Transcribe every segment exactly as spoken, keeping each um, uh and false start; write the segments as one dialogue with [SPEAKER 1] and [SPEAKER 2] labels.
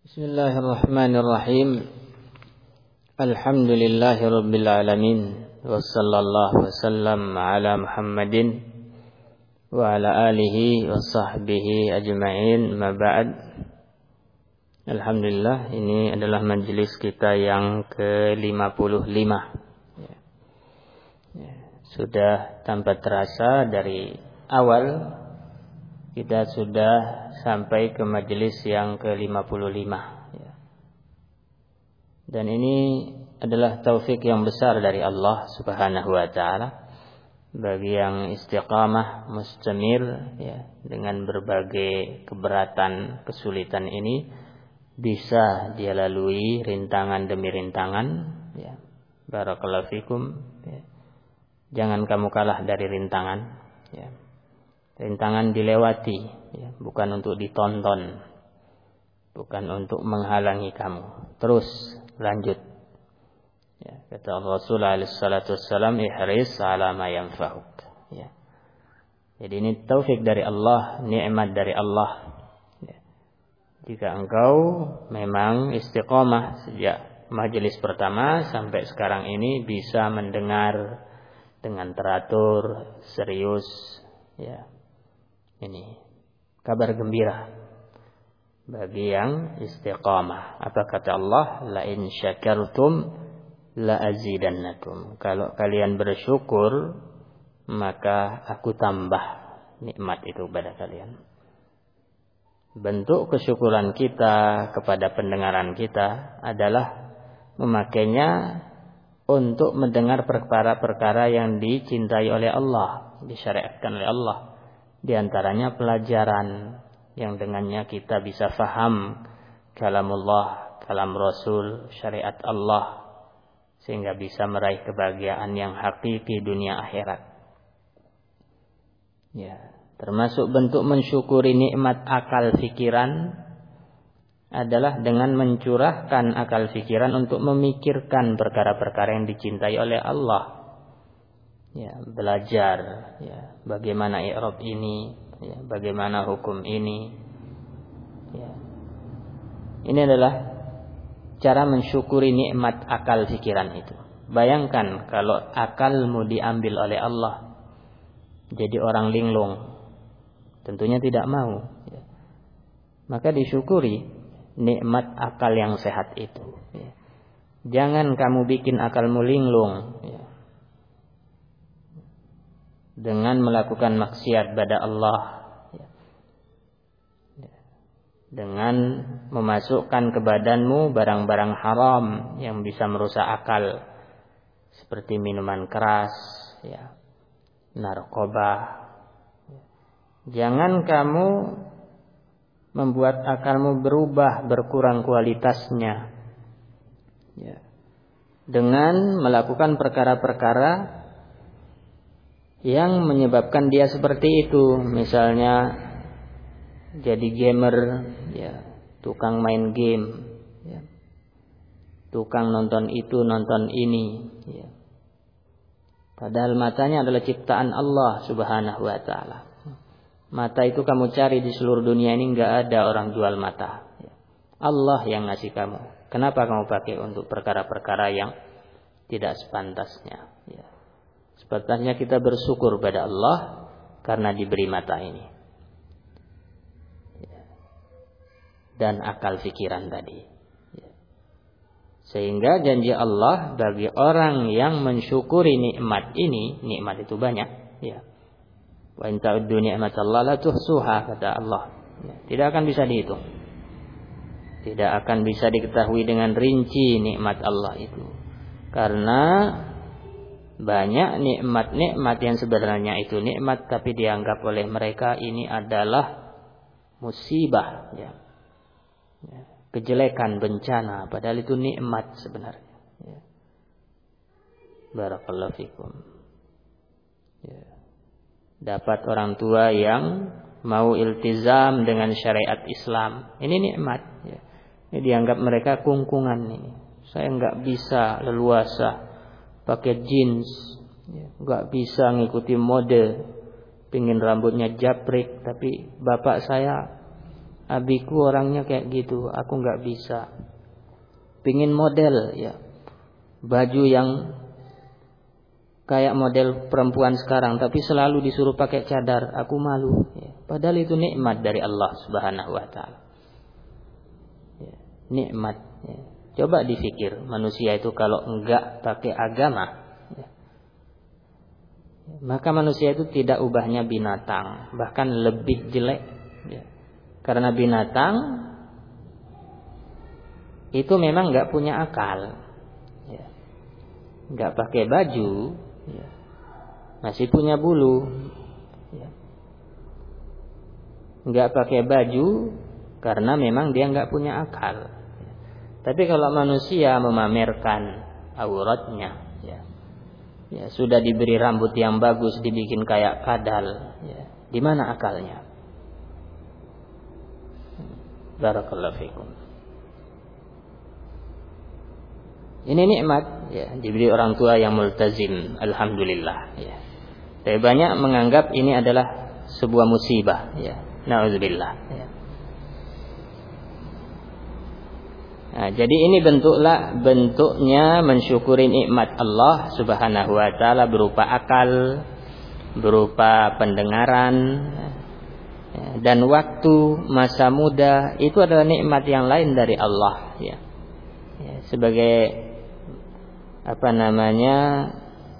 [SPEAKER 1] Bismillahirrahmanirrahim. Alhamdulillahirabbil alamin. Wassallallahu wasallam ala Muhammadin wa ala alihi wa sahbihi ajma'in. Ma ba'd. Alhamdulillah, ini adalah majelis kita yang ke lima puluh lima. Ya. Ya. Sudah tanpa terasa dari awal kita sudah sampai ke majelis yang ke lima puluh lima. Ya. Dan ini adalah taufik yang besar dari Allah Subhanahu wa taala bagi yang istiqamah mustamir, ya, dengan berbagai keberatan, kesulitan ini bisa dia lalui rintangan demi rintangan, ya. Barakallahu fikum, ya. Jangan kamu kalah dari rintangan, ya. Rintangan dilewati, ya, bukan untuk ditonton, bukan untuk menghalangi kamu. Terus lanjut. Ya, kata Rasulullah alaihi salatu wassalam, ihris ala ma yanfa'uk. Ya. Jadi ini taufik dari Allah, nikmat dari Allah. Ya. Jika engkau memang istiqomah sejak majelis pertama sampai sekarang ini bisa mendengar dengan teratur, serius, ya. Ini kabar gembira bagi yang istiqamah. Apa kata Allah? La in syakartum la azidannakum. Kalau kalian bersyukur, maka aku tambah nikmat itu pada kalian. Bentuk kesyukuran kita kepada pendengaran kita adalah memakainya untuk mendengar perkara-perkara yang dicintai oleh Allah, disyariatkan oleh Allah. Di antaranya pelajaran yang dengannya kita bisa faham kalamullah, kalam Rasul, syariat Allah, sehingga bisa meraih kebahagiaan yang hakiki dunia akhirat. Ya, termasuk bentuk mensyukuri nikmat akal fikiran adalah dengan mencurahkan akal fikiran untuk memikirkan perkara-perkara yang dicintai oleh Allah. Ya, belajar, ya, bagaimana i'rab ini, ya, bagaimana hukum ini. Ya. Ini adalah cara mensyukuri nikmat akal fikiran itu. Bayangkan kalau akalmu diambil oleh Allah, jadi orang linglung, tentunya tidak mau. Ya. Maka disyukuri nikmat akal yang sehat itu. Ya. Jangan kamu bikin akalmu linglung, ya, dengan melakukan maksiat pada Allah, ya. Ya. Dengan memasukkan ke badanmu barang-barang haram yang bisa merusak akal, seperti minuman keras, ya, narkoba. Ya. Jangan kamu membuat akalmu berubah, berkurang kualitasnya, ya, dengan melakukan perkara-perkara yang menyebabkan dia seperti itu. Misalnya jadi gamer, ya, tukang main game, ya, tukang nonton itu, nonton ini, ya. Padahal matanya adalah ciptaan Allah Subhanahu wa taala. Mata itu kamu cari di seluruh dunia ini, enggak ada orang jual mata, ya. Allah yang ngasih kamu. Kenapa kamu pakai untuk perkara-perkara yang tidak sepantasnya, ya. Sepantasnya kita bersyukur pada Allah karena diberi mata ini, ya, dan akal fikiran tadi, ya. Sehingga janji Allah bagi orang yang mensyukuri nikmat ini, nikmat itu banyak, ya. Wa in ta'uddu ni'matallahi la tuhsuha, kata Allah, ya. Tidak akan bisa dihitung, tidak akan bisa diketahui dengan rinci nikmat Allah itu, karena banyak nikmat-nikmat yang sebenarnya itu nikmat, tapi dianggap oleh mereka ini adalah musibah, ya. Ya, kejelekan, bencana, padahal itu nikmat sebenarnya, ya. Barakallahu fikum. Ya. Dapat orang tua yang mau iltizam dengan syariat Islam, ini nikmat, ya. Ini dianggap mereka kungkungan ini. Saya enggak bisa leluasa pakai jeans, ya, enggak bisa ngikuti mode, pingin rambutnya japrik, tapi bapak saya abiku orangnya kayak gitu, aku nggak bisa. Pingin model ya, baju yang kayak model perempuan sekarang, tapi selalu disuruh pakai cadar, aku malu. Ya. Padahal itu nikmat dari Allah Subhanahu Wa Taala. Ya. Nikmat. Ya. Coba dipikir, manusia itu kalau enggak pakai agama, ya, maka manusia itu tidak ubahnya binatang, bahkan lebih jelek. Ya. Karena binatang itu memang enggak punya akal, ya. Enggak pakai baju, ya, masih punya bulu, ya. Enggak pakai baju karena memang dia enggak punya akal. Ya. Tapi kalau manusia memamerkan auratnya, ya, ya sudah diberi rambut yang bagus, dibikin kayak kadal, ya, di mana akalnya? Barakallahu fikum. Ini nikmat, ya, diberi orang tua yang multazim, alhamdulillah. Ya. Tapi banyak menganggap ini adalah sebuah musibah, ya, na'udzubillah. Ya. Nah, jadi ini bentuklah bentuknya mensyukuri nikmat Allah Subhanahu Wa Taala berupa akal, berupa pendengaran, ya, dan waktu masa muda itu adalah nikmat yang lain dari Allah. Ya. Ya, sebagai apa namanya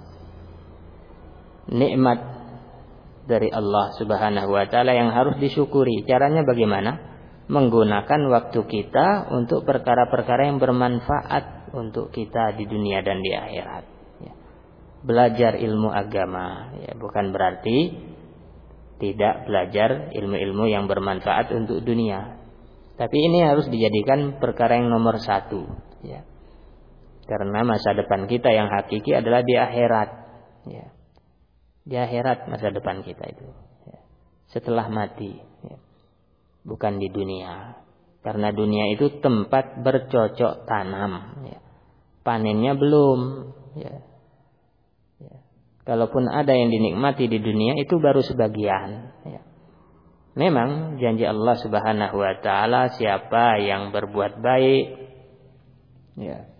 [SPEAKER 1] nikmat dari Allah Subhanahu Wa Taala yang harus disyukuri. Caranya bagaimana? Menggunakan waktu kita untuk perkara-perkara yang bermanfaat untuk kita di dunia dan di akhirat. Ya. Belajar ilmu agama, ya, bukan berarti tidak belajar ilmu-ilmu yang bermanfaat untuk dunia. Tapi ini harus dijadikan perkara yang nomor satu. Ya. Karena masa depan kita yang hakiki adalah di akhirat, ya. Di akhirat masa depan kita itu, ya. Setelah mati, ya. Bukan di dunia. Karena dunia itu tempat bercocok tanam, ya. Panennya belum, ya. Ya. Kalaupun ada yang dinikmati di dunia itu baru sebagian, ya. Memang janji Allah Subhanahu Wa Taala, siapa yang berbuat baik, ya,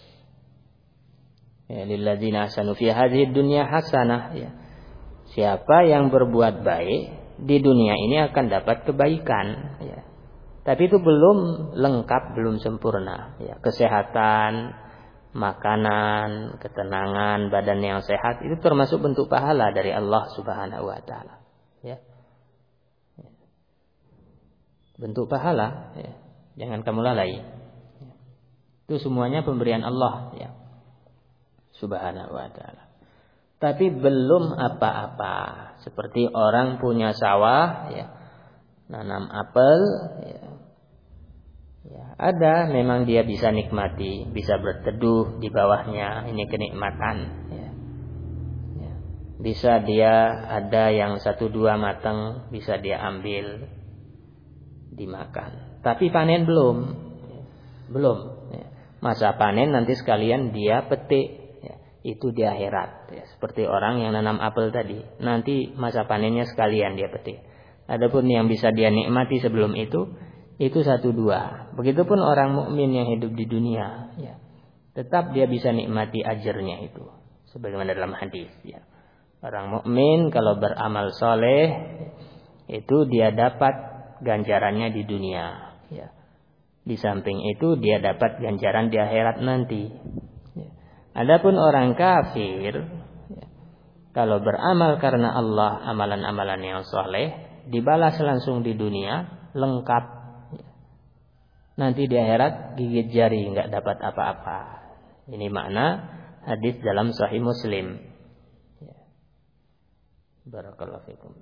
[SPEAKER 1] ya, lilladzina ahsanu fi hadhihi dunya hasanah, ya. Siapa yang berbuat baik di dunia ini akan dapat kebaikan, ya. Tapi itu belum lengkap, belum sempurna, ya. Kesehatan, makanan, ketenangan, badan yang sehat itu termasuk bentuk pahala dari Allah Subhanahu Wa Taala, ya. Ya. Bentuk pahala, ya. Jangan kamu lalai, ya. Itu semuanya pemberian Allah, ya, Subhanahu Wa Taala. Tapi belum apa-apa. Seperti orang punya sawah, ya, nanam apel, ya. Ya, ada memang dia bisa nikmati, bisa berteduh di bawahnya, ini kenikmatan, ya. Ya. Bisa dia ada yang satu dua matang, bisa dia ambil, dimakan. Tapi panen belum, ya. Belum. Ya. Masa panen nanti sekalian dia petik. Itu di akhirat, ya, seperti orang yang nanam apel tadi, nanti masa panennya sekalian dia petik. Adapun yang bisa dia nikmati sebelum itu, itu satu dua. Begitupun orang mukmin yang hidup di dunia, ya, tetap dia bisa nikmati ajarnya itu, sebagaimana dalam hadis, ya. Orang mukmin kalau beramal soleh itu dia dapat ganjarannya di dunia, ya. Di samping itu dia dapat ganjaran di akhirat nanti. Adapun orang kafir, ya, kalau beramal karena Allah, amalan-amalan yang soleh dibalas langsung di dunia lengkap, ya. Nanti di akhirat gigit jari nggak dapat apa-apa. Ini makna hadis dalam Sahih Muslim, ya. Barakallahu fikum.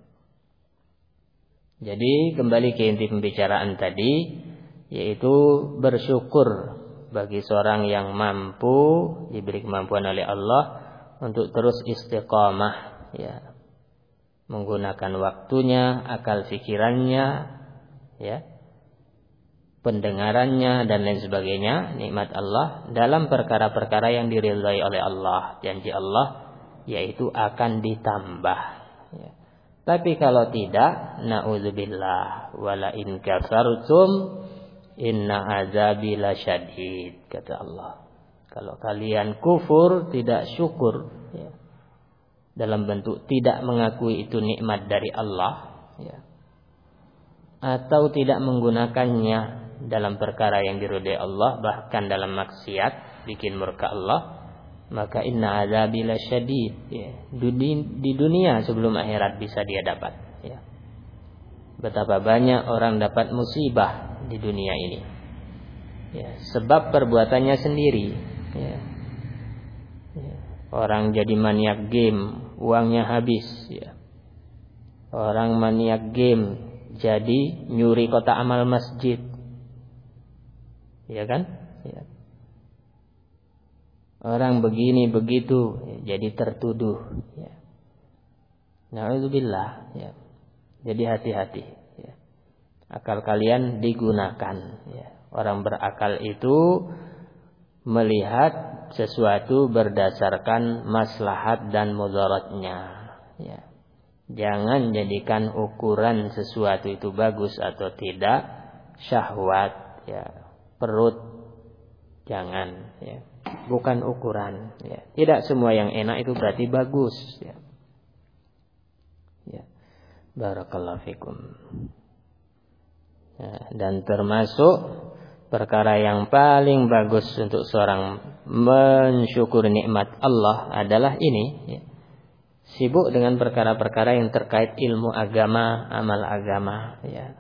[SPEAKER 1] Jadi kembali ke inti pembicaraan tadi, yaitu bersyukur bagi seorang yang mampu diberi kemampuan oleh Allah untuk terus istiqamah, ya, menggunakan waktunya, akal pikirannya, ya, pendengarannya dan lain sebagainya, nikmat Allah dalam perkara-perkara yang diridhai oleh Allah. Janji Allah yaitu akan ditambah, ya. Tapi kalau tidak, na'udzubillah, wala in kafartum inna azabi lasyadid, kata Allah. Kalau kalian kufur, tidak syukur, ya, dalam bentuk tidak mengakui itu nikmat dari Allah, ya, atau tidak menggunakannya dalam perkara yang diridhai Allah, bahkan dalam maksiat bikin murka Allah, maka inna azabi lasyadid, ya, di dunia sebelum akhirat bisa dia dapat, ya. Betapa banyak orang dapat musibah di dunia ini, ya, sebab perbuatannya sendiri, ya. Ya. Orang jadi maniak game, uangnya habis, ya. Orang maniak game jadi nyuri kotak amal masjid, ya kan? Ya. Orang begini begitu, ya, jadi tertuduh, ya. Na'udzubillah, ya. Jadi hati-hati, ya. Akal kalian digunakan, ya. Orang berakal itu melihat sesuatu berdasarkan maslahat dan mudaratnya, ya. Jangan jadikan ukuran sesuatu itu bagus atau tidak syahwat, ya. Perut jangan, ya. Bukan ukuran, ya. Tidak semua yang enak itu berarti bagus, ya. Ya. Barakallahu fikum. Ya, dan termasuk perkara yang paling bagus untuk seorang mensyukuri nikmat Allah adalah ini, ya. Sibuk dengan perkara-perkara yang terkait ilmu agama, amal agama, ya.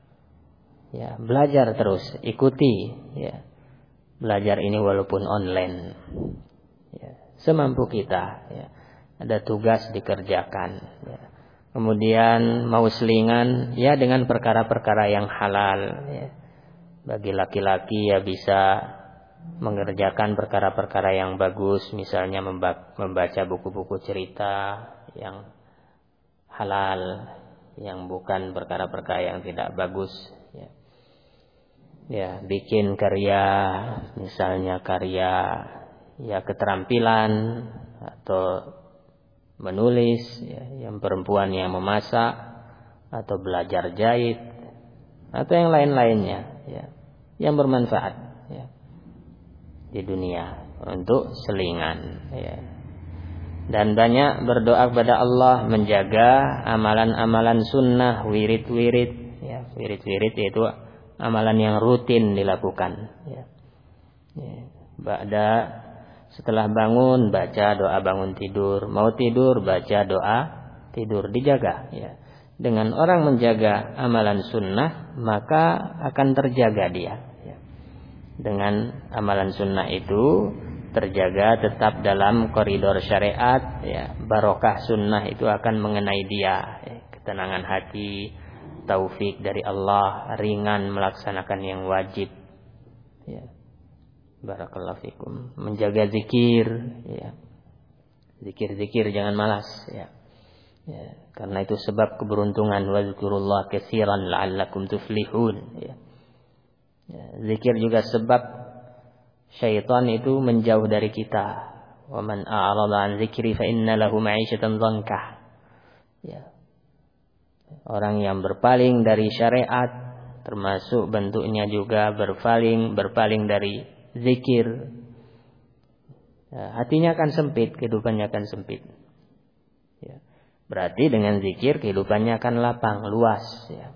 [SPEAKER 1] Ya, belajar terus, ikuti, ya. Belajar ini walaupun online, ya. Semampu kita, ya. Ada tugas dikerjakan, ya. Kemudian mau selingan, ya, dengan perkara-perkara yang halal, ya. Bagi laki-laki ya bisa mengerjakan perkara-perkara yang bagus, misalnya membaca buku-buku cerita yang halal, yang bukan perkara-perkara yang tidak bagus, ya. Ya, bikin karya, misalnya karya ya keterampilan atau menulis, ya, yang perempuan yang memasak atau belajar jahit atau yang lain-lainnya, ya, yang bermanfaat, ya, di dunia untuk selingan, ya. Dan banyak berdoa kepada Allah menjaga amalan-amalan sunnah, wirid-wirid, ya, wirid-wirid yaitu amalan yang rutin dilakukan, ya. Ya. Ba'da setelah bangun baca doa bangun tidur, mau tidur baca doa tidur, dijaga, ya. Dengan orang menjaga amalan sunnah maka akan terjaga dia, ya. Dengan amalan sunnah itu terjaga tetap dalam koridor syariat, ya. Barokah sunnah itu akan mengenai dia, ya. Ketenangan hati, taufik dari Allah, ringan melaksanakan yang wajib, ya. Barakallahu fikum. Menjaga zikir, ya. Zikir-zikir jangan malas, ya. Ya, karena itu sebab keberuntungan. Wazkurullah katsiran la'allakum tuflihun, ya. Ya, zikir juga sebab syaitan itu menjauh dari kita. Wa man a'rada 'an dzikri fa inna lahu ma'isyatan dhankah. Ya. Orang yang berpaling dari syariat termasuk bentuknya juga berpaling berpaling dari zikir, ya, hatinya akan sempit, kehidupannya akan sempit, ya. Berarti dengan zikir kehidupannya akan lapang, luas, ya.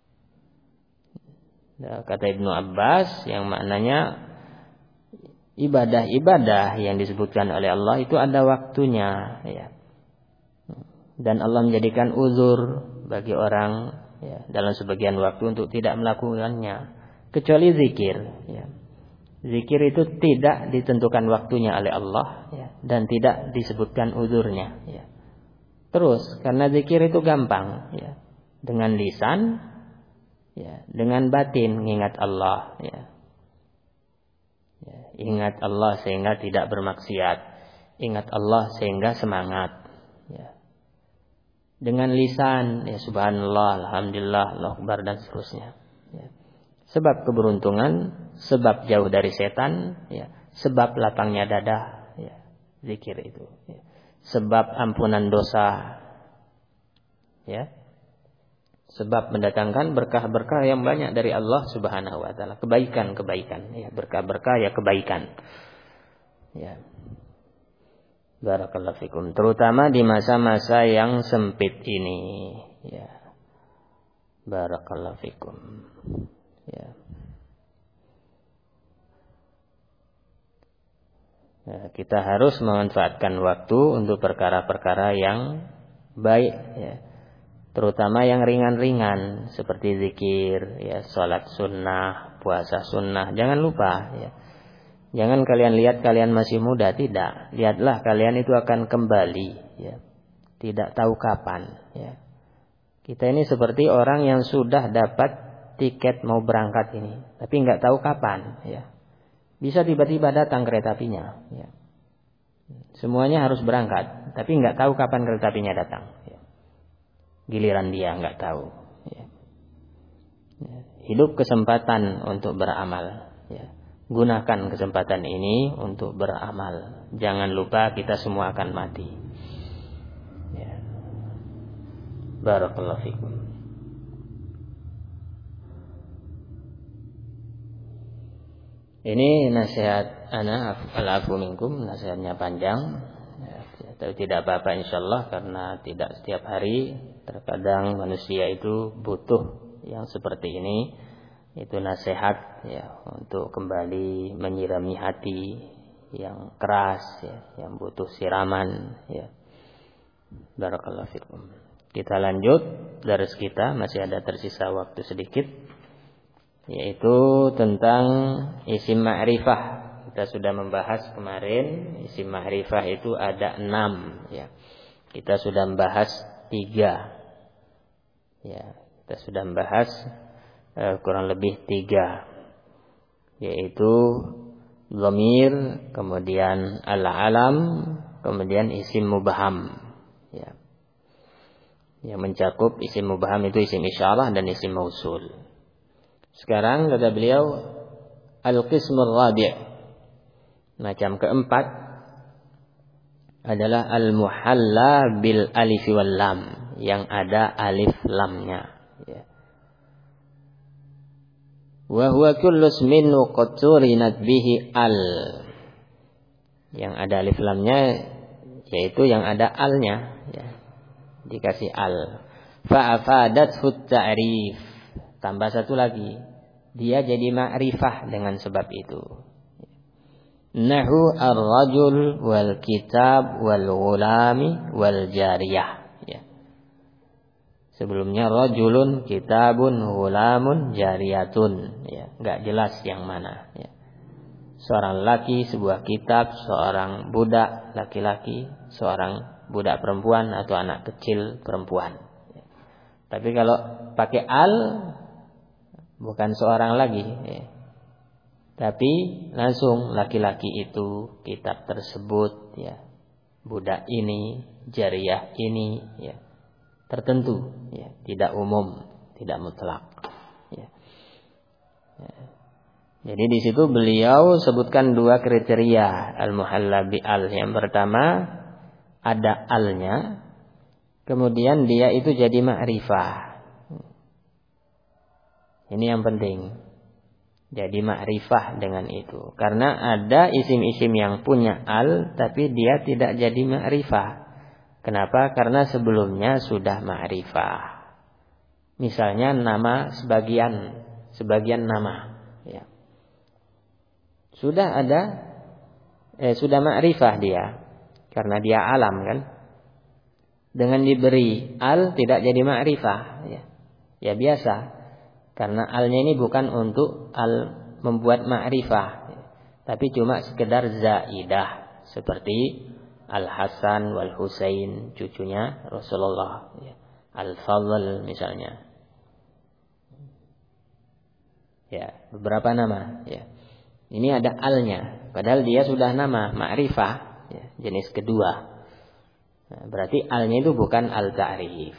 [SPEAKER 1] Ya, kata Ibnu Abbas yang maknanya ibadah-ibadah yang disebutkan oleh Allah itu ada waktunya, ya. Dan Allah menjadikan uzur bagi orang, ya, dalam sebagian waktu untuk tidak melakukannya, kecuali zikir, ya. Zikir itu tidak ditentukan waktunya oleh Allah, ya, dan tidak disebutkan uzurnya, ya. Terus karena zikir itu gampang, ya, dengan lisan, ya, dengan batin mengingat Allah, ya. Ya, ingat Allah sehingga tidak bermaksiat, ingat Allah sehingga semangat, ya. Dengan lisan, ya, subhanallah, alhamdulillah, Allahu akbar dan seterusnya, ya. Sebab keberuntungan, sebab jauh dari setan, ya, sebab lapangnya dada, ya, zikir itu, ya. Sebab ampunan dosa, Ya. Sebab mendatangkan berkah-berkah yang banyak dari Allah Subhanahu wa taala, kebaikan-kebaikan, ya, berkah-berkah ya kebaikan. Ya. Barakallahu fikum, terutama di masa-masa yang sempit ini, ya. Barakallahu fikum. Ya. Ya, kita harus memanfaatkan waktu untuk perkara-perkara yang baik, ya. Terutama yang ringan-ringan seperti zikir, ya, salat sunnah, puasa sunnah. Jangan lupa, ya. Jangan kalian lihat kalian masih muda, tidak. Lihatlah kalian itu akan kembali, ya. Tidak tahu kapan, ya. Kita ini seperti orang yang sudah dapat tiket mau berangkat ini, tapi nggak tahu kapan, ya. Bisa tiba-tiba datang kereta apinya, ya. Semuanya harus berangkat, tapi nggak tahu kapan kereta apinya datang, ya. Giliran dia nggak tahu, ya. Ya. Hidup kesempatan untuk beramal, ya. Gunakan kesempatan ini untuk beramal. Jangan lupa kita semua akan mati, ya. Barakallahu fikum. Ini nasihat ana al-afu minkum, nasihatnya panjang, ya, tapi tidak apa-apa insyaallah, karena tidak setiap hari, terkadang manusia itu butuh yang seperti ini, itu nasihat, ya, untuk kembali menyirami hati yang keras, ya, yang butuh siraman, ya. Barakallahu fikum. Kita lanjut dari kita, masih ada tersisa waktu sedikit, yaitu tentang isim ma'rifah. Kita sudah membahas kemarin isim ma'rifah itu ada enam, ya. Kita sudah membahas tiga, ya. Kita sudah membahas eh, kurang lebih tiga, yaitu dhamir, kemudian al-alam, kemudian isim mubham, ya. Yang mencakup isim mubham itu isim isyarah dan isim mausul. Sekarang kata beliau al-qismul rabi', macam keempat adalah al-muhalla bil alif wal lam, yang ada alif lamnya, ya. Wa huwa kullu ismin qad turinat bihi al, yang ada alif lamnya yaitu yang ada alnya, ya. Dikasih al. Fa afadathu ta'rif, tambah satu lagi, dia jadi ma'rifah dengan sebab itu. Nahu ar-rajul wal kitab wal ghulami wal jariyah, ya. Sebelumnya rajulun, kitabun, ghulamun, jariyatun, ya. Enggak jelas yang mana, ya. Seorang laki, sebuah kitab, seorang budak laki-laki, seorang budak perempuan atau anak kecil perempuan, ya. Tapi kalau pakai al, bukan seorang lagi, ya. Tapi langsung laki-laki itu, kitab tersebut, ya, budak ini, jariyah ini, ya, tertentu, ya, tidak umum, tidak mutlak, ya. Ya. Jadi di situ beliau sebutkan dua kriteria al-muhalla bi al. Yang pertama ada alnya, kemudian dia itu jadi ma'rifah. Ini yang penting. Jadi ma'rifah dengan itu. Karena ada isim-isim yang punya al, tapi dia tidak jadi ma'rifah. Kenapa? Karena sebelumnya sudah ma'rifah. Misalnya nama sebagian, sebagian nama, ya. Sudah ada, eh, sudah ma'rifah dia, karena dia alam kan. Dengan diberi al tidak jadi ma'rifah, ya. Ya biasa. Karena alnya ini bukan untuk al membuat ma'rifah, tapi cuma sekedar zaidah, seperti Al-Hasan wal Husain, cucunya Rasulullah, ya. Al-Fadl misalnya, ya, beberapa nama, ya. Ini ada alnya, padahal dia sudah nama ma'rifah, ya, jenis kedua. Nah, berarti alnya itu bukan al-ta'rif.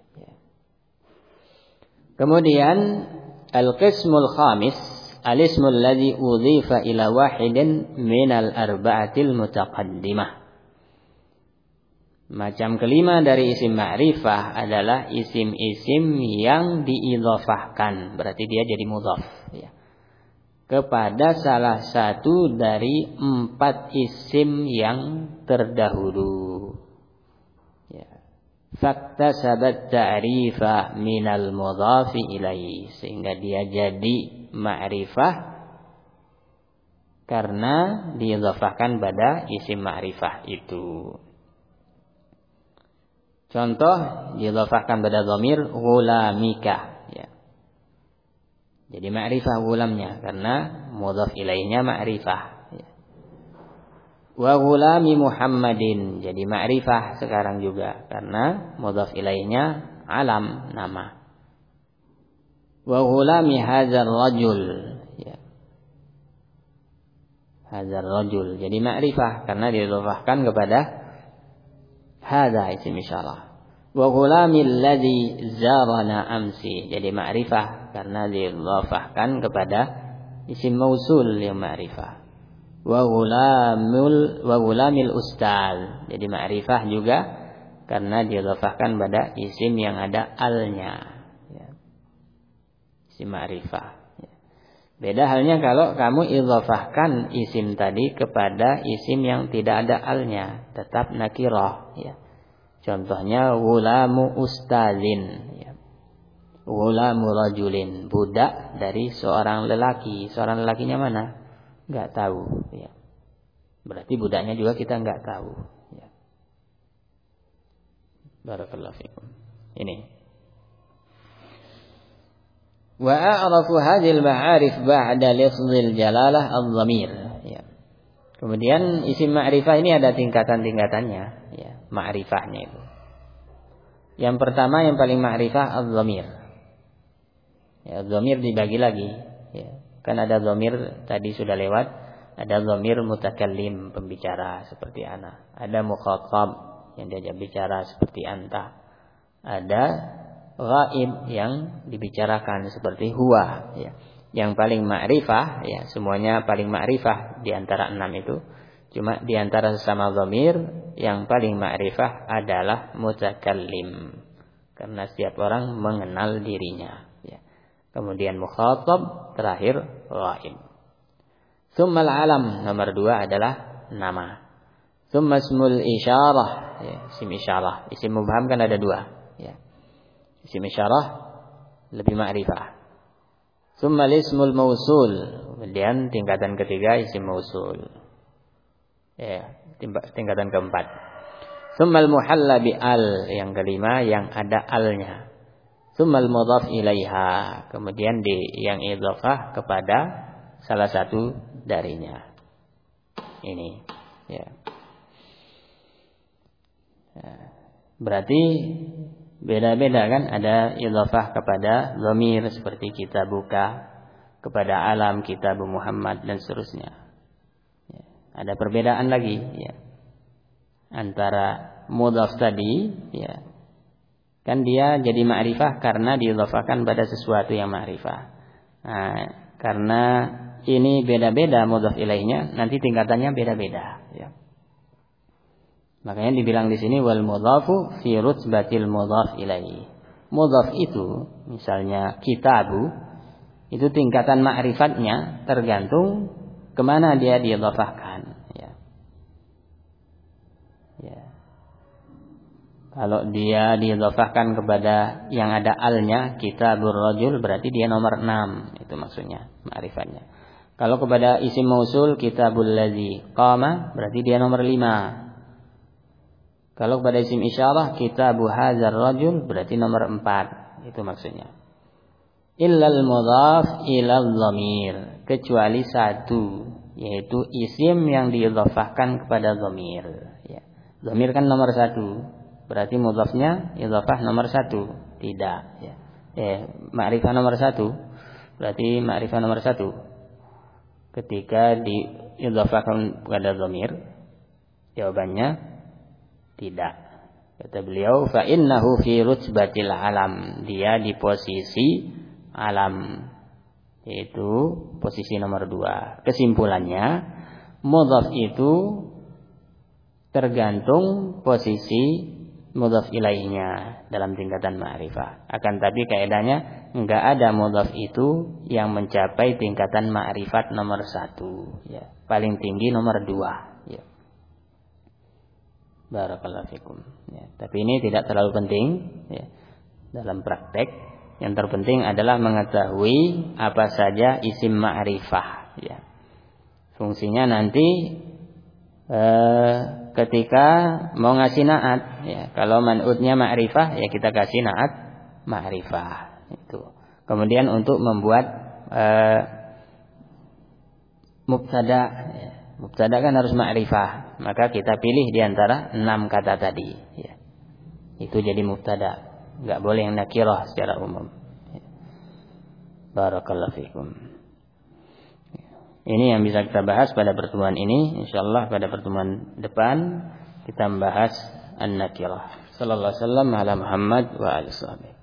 [SPEAKER 1] Kemudian al-qismul khamis, al-ismul ladzi udhifa ila wahidin minal arba'atil mutaqaddimah. Macam kelima dari isim ma'rifah adalah isim-isim yang diidhofahkan, berarti dia jadi mudhaf, ya, kepada salah satu dari empat isim yang terdahulu. Ya. Faktasabat ta'rifa minal mudhafi ilaihi, sehingga dia jadi ma'rifah karena diidhofahkan pada isim ma'rifah itu. Contoh, diidhofahkan pada dhamir ghulamika, ya. Jadi ma'rifah gulamnya karena mudhaf ilaihnya ma'rifah, ya. Wa ghulami Muhammadin, jadi ma'rifah sekarang juga karena mudhaf ilaihnya alam, nama. Wa ghulami hadzal rajul, ya. Hadzal rajul jadi ma'rifah karena diidhofahkan kepada hadza isim isyarah. Wa ghulamil ladzi zarana amsi, jadi ma'rifah karena diidhafahkan kepada isim mausul yang ma'rifah. Wa ghulamul wa ghulamil ustaz, jadi ma'rifah juga karena diidhafahkan pada isim yang ada alnya, ya. Isim ma'rifah. Beda halnya kalau kamu idhafahkan isim tadi kepada isim yang tidak ada alnya, tetap nakirah, ya. Contohnya ghulamu ustazin, ya. Ghulamu rajulin, budak dari seorang lelaki. Seorang lelakinya mana? Enggak tahu, ya. Berarti budaknya juga kita enggak tahu, ya. Barakallahu fikum. Ini wa a'rafu hadhil ma'arif ba'da lafzil jalalah adh-dhamir, ya. Kemudian isim ma'rifah ini ada tingkatan-tingkatannya, ya, ma'rifahnya itu. Yang pertama yang paling ma'rifah adh-dhamir. Ya, dhamir dibagi lagi, ya. Kan ada dhamir tadi sudah lewat, ada dhamir mutakallim, pembicara seperti ana, ada mukhatab yang diajak bicara seperti anta, ada ghaib yang dibicarakan seperti huwa, ya. Yang paling ma'rifah, ya, semuanya paling ma'rifah di antara enam itu. Cuma di antara sesama dhamir yang paling ma'rifah adalah mutakallim, karena setiap orang mengenal dirinya, ya. Kemudian mukhatab, terakhir ghaib. Tsummal alam, nomor dua adalah nama. Tsumma ismul isyarah, ya, isim isyarah. Isim mubham kan ada dua, ya. Isim isyarah lebih ma'rifah. Tsumma ismul mausul, kemudian tingkatan ketiga isim mausul. Ya, tingkatan keempat. Tsumma al-muhalla bi al, yang kelima yang ada alnya. Tsumma al-mudhaf ilaiha, kemudian di yang idhofah kepada salah satu darinya. Ini, ya. Ya. Berarti beda-beda kan, ada idhofah kepada dhamir seperti kita buka, kepada alam kita Bu Muhammad dan seterusnya. Ya. Ada perbedaan lagi, ya, antara mudhaf tadi, ya, kan dia jadi ma'rifah karena diidhofahkan pada sesuatu yang ma'rifah. Nah, karena ini beda-beda mudhaf ilaihnya, nanti tingkatannya beda-beda, ya. Makanya dibilang di sini wal mudhafu fi rutbatil mudhaf ilaihi. Mudhaf itu, misalnya kitabu, itu tingkatan ma'rifatnya tergantung kemana dia diidhafahkan, ya. Ya. Kalau dia diidhafahkan kepada yang ada alnya, kitabur rajul, berarti dia nomor enam, itu maksudnya ma'rifatnya. Kalau kepada isim mausul kitabul ladzi qama, berarti dia nomor lima. Kalau pada isim isyarah kitabu hadzal rajul, berarti nomor empat, itu maksudnya. Illal mudhaf ilal dhamir, kecuali satu, yaitu isim yang diidhafahkan kepada dhamir, ya. Dhamir kan nomor satu, berarti mudhafnya idhafah nomor satu, tidak, ya. Eh, ma'rifah nomor satu, berarti ma'rifah nomor satu. Ketika diidhafahkan kepada dhamir, jawabannya tidak. Kata beliau, fa innahu fi rutbatil alam, dia di posisi alam, yaitu posisi nomor dua. Kesimpulannya, mudhaf itu tergantung posisi mudhaf ilaihnya dalam tingkatan ma'rifah. Akan tapi kaidahnya enggak ada mudhaf itu yang mencapai tingkatan ma'rifat nomor satu. Ya. Paling tinggi nomor dua. Ya. Barakallahu fikum. Ya. Tapi ini tidak terlalu penting. Ya. Dalam praktek, yang terpenting adalah mengetahui apa saja isim ma'rifah. Ya. Fungsinya nanti eh, ketika mau ngasih naat, ya, kalau man'utnya ma'rifah, ya kita kasih naat ma'rifah. Itu. Kemudian untuk membuat uh, mubtada, ya. Mubtada kan harus ma'rifah, maka kita pilih di antara enam kata tadi. Ya. Itu jadi mubtada, nggak boleh yang nakirah secara umum. Ya. Barakallahu fikum. Ini yang bisa kita bahas pada pertemuan ini. Insyaallah pada pertemuan depan kita membahas an-nakirah. Sallallahu alaihi wasallam ala Muhammad wa alihi wasallam.